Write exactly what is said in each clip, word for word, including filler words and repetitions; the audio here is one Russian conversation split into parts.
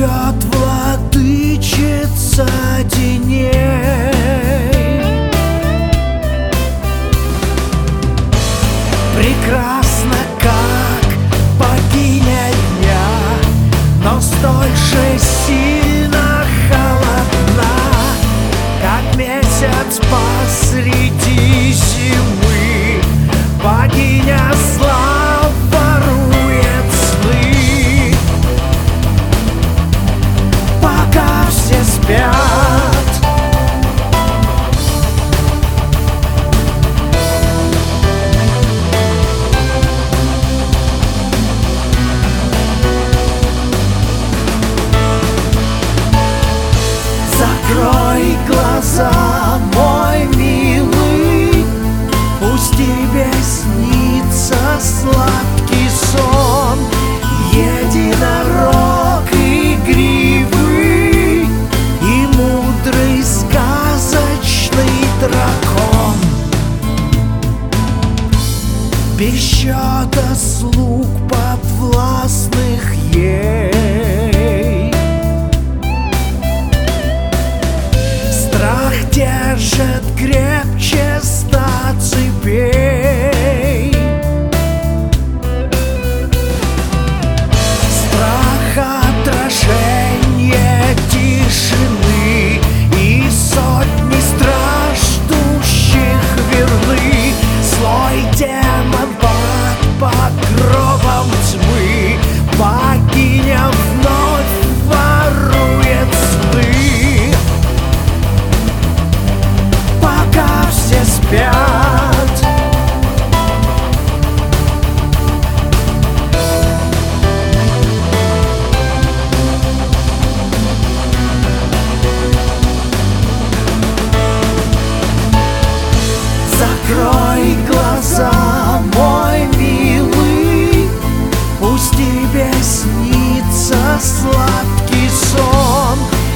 живет владычица теней. Прекрасна, как богиня дня, но столь же сильно холодна, как месяц посреди зимы. Богиня зла ворует сны, пока все спят. Закрой глаза, мой милый, пусть тебе снится сладкий сон. Единорог игривый и мудрый сказочный дракон. Без счета слуг подвластных ей. Страх держит крепче ста цепей. Страх отражение тишины, и сотни страждущих верны. Злой демон под покровом тьмы, богиня вновь ворует сны, пока все спят. Закрой глаза, мой милый, пусть тебе снится сладкий сон.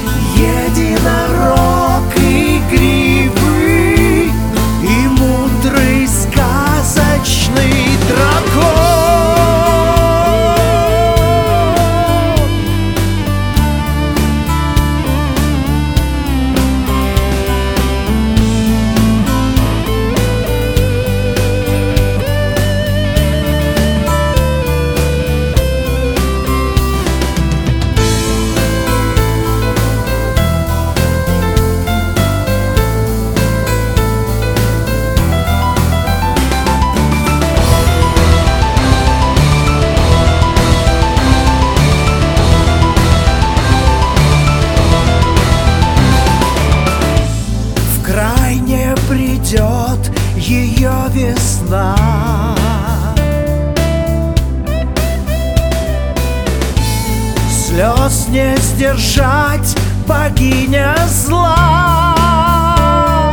Единорог игривый и мудрый сказочный дракон. Придет ее весна, слез не сдержать, богиня зла.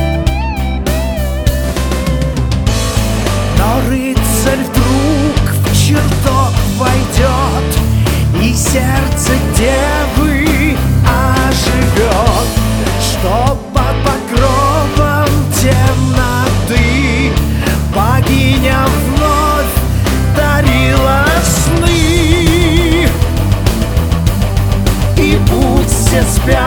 Но рыцарь вдруг в чертог войдет, и сердце девы оживет, что под покровом темноты богиня вновь дарила сны. И пусть все спят.